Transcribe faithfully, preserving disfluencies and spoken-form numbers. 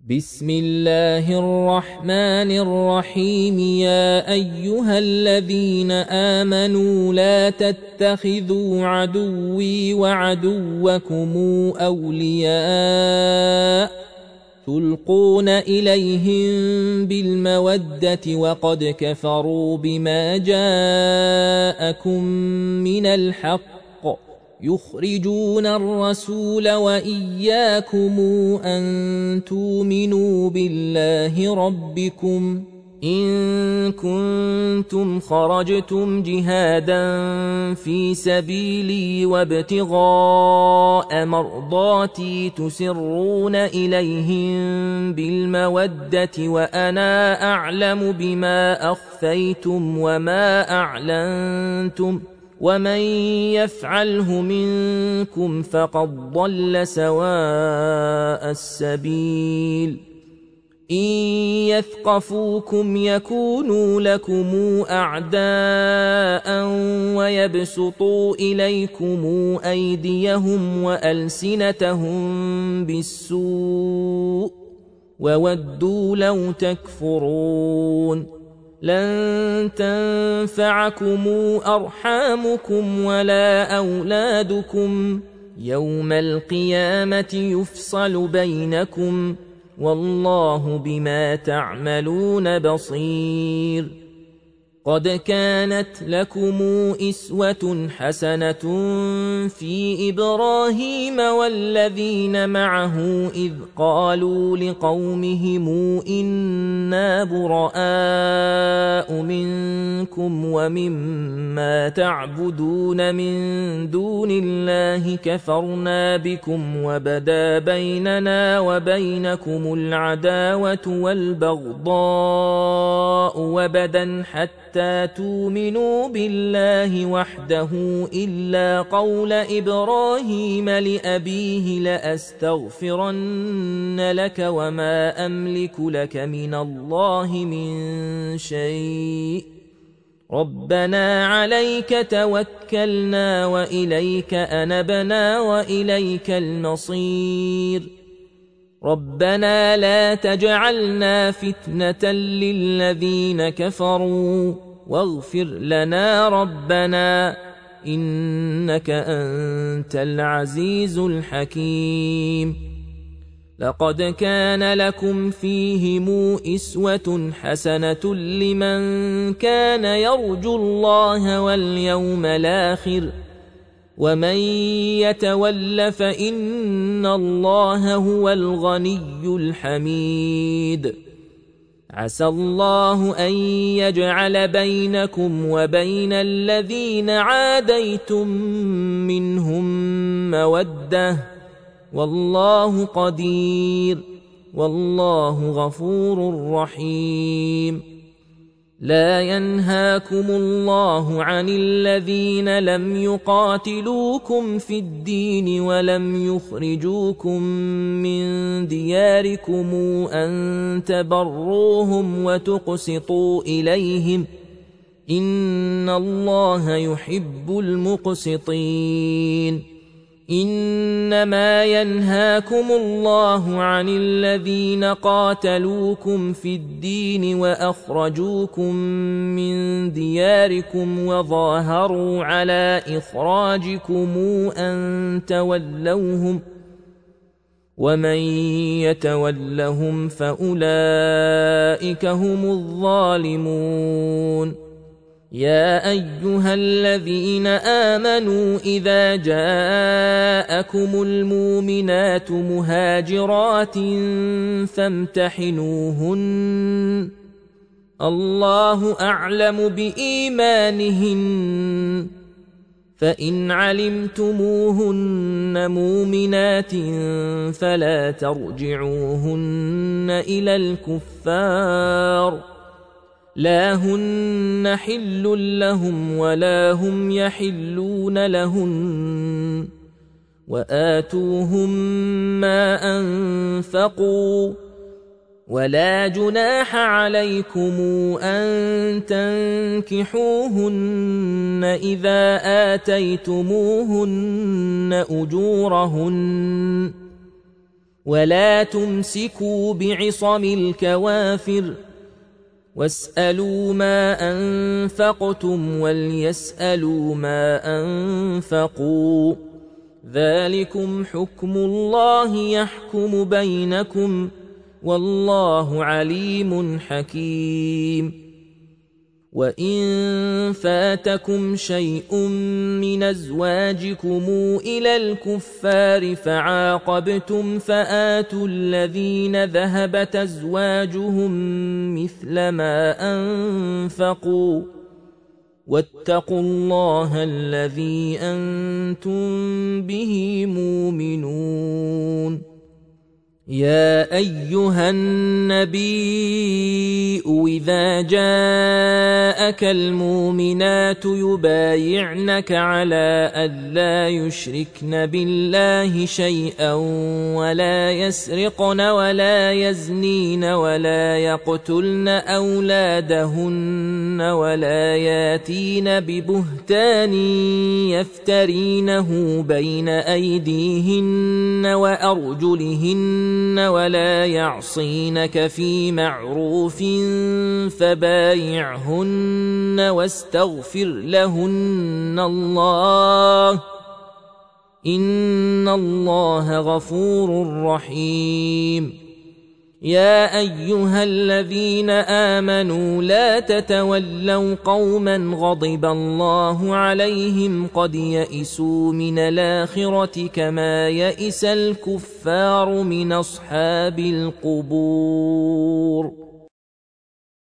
بسم الله الرحمن الرحيم. يا أيها الذين آمنوا لا تتخذوا عدوي وعدوكم أولياء تلقون إليهم بالمودة وقد كفروا بما جاءكم من الحق يخرجون الرسول وإياكم أن تؤمنوا بالله ربكم إن كنتم خرجتم جهادا في سبيلي وابتغاء مرضاتي تسرون إليهم بالمودة وأنا أعلم بما أخفيتم وما أعلنتم ومن يفعله منكم فقد ضل سواء السبيل. إن يثقفوكم يكونوا لكم أعداء ويبسطوا إليكم أيديهم وألسنتهم بالسوء وودوا لو تكفرون. لن تنفعكم أرحامكم ولا أولادكم يوم القيامة يفصل بينكم والله بما تعملون بصير. قد كانت لكم أسوة حسنة في إبراهيم والذين معه إذ قالوا لقومهم إنا براء منكم ومما تعبدون من دون الله كفرنا بكم وبدا بيننا وبينكم العداوة والبغضاء وبدا حتى تؤمنوا بالله وحده إلا قول إبراهيم لأبيه لأستغفرن لك وما أملك لك من الله من شيء ربنا عليك توكلنا وإليك أنبنا وإليك المصير. ربنا لا تجعلنا فتنة للذين كفروا واغفر لنا ربنا إنك أنت العزيز الحكيم. لقد كان لكم فيهم أسوة حسنة لمن كان يرجو الله واليوم الآخر ومن يتول فإن الله هو الغني الحميد. عسى الله أن يجعل بينكم وبين الذين عاديتم منهم مودة والله قدير والله غفور رحيم. لا ينهاكم الله عن الذين لم يقاتلوكم في الدين ولم يخرجوكم من دياركم أن تبروهم وتقسطوا إليهم إن الله يحب المقسطين. إنما ينهاكم الله عن الذين قاتلوكم في الدين وأخرجوكم من دياركم وظاهروا على إخراجكم أن تولوهم ومن يتولهم فأولئك هم الظالمون. يا أيها الذين آمنوا إذا جاءكم المؤمنات مهاجرات فامتحنوهن الله أعلم بإيمانهن فإن علمتموهن مؤمنات فلا ترجعوهن إلى الكفار لا هن حل لهم ولا هم يحلون لهن وآتوهم ما أنفقوا ولا جناح عليكم أن تنكحوهن إذا آتيتموهن أجورهن ولا تمسكوا بعصم الكوافر واسألوا ما أنفقتم وليسألوا ما أنفقوا ذلكم حكم الله يحكم بينكم والله عليم حكيم وإن فاتكم شيء من أزواجكم إلى الكفار فعاقبتم فآتوا الذين ذهبت أزواجهم مثل ما أنفقوا واتقوا الله الذي أنتم به مؤمنون يا أيها النبي إذا جاءك المؤمنات يبايعنك على ألا يشركن بالله شيئا ولا يسرقن ولا يزنين ولا يقتلن أولادهن ولا ياتين ببهتان يفترينه بين أيديهن وأرجلهن ولا يعصينك في معروف فبايعهن واستغفر لهن الله إن الله غفور رحيم يا أيها الذين آمنوا لا تتولوا قوما غضب الله عليهم قد يئسوا من الآخرة كما يئس الكفار من أصحاب القبور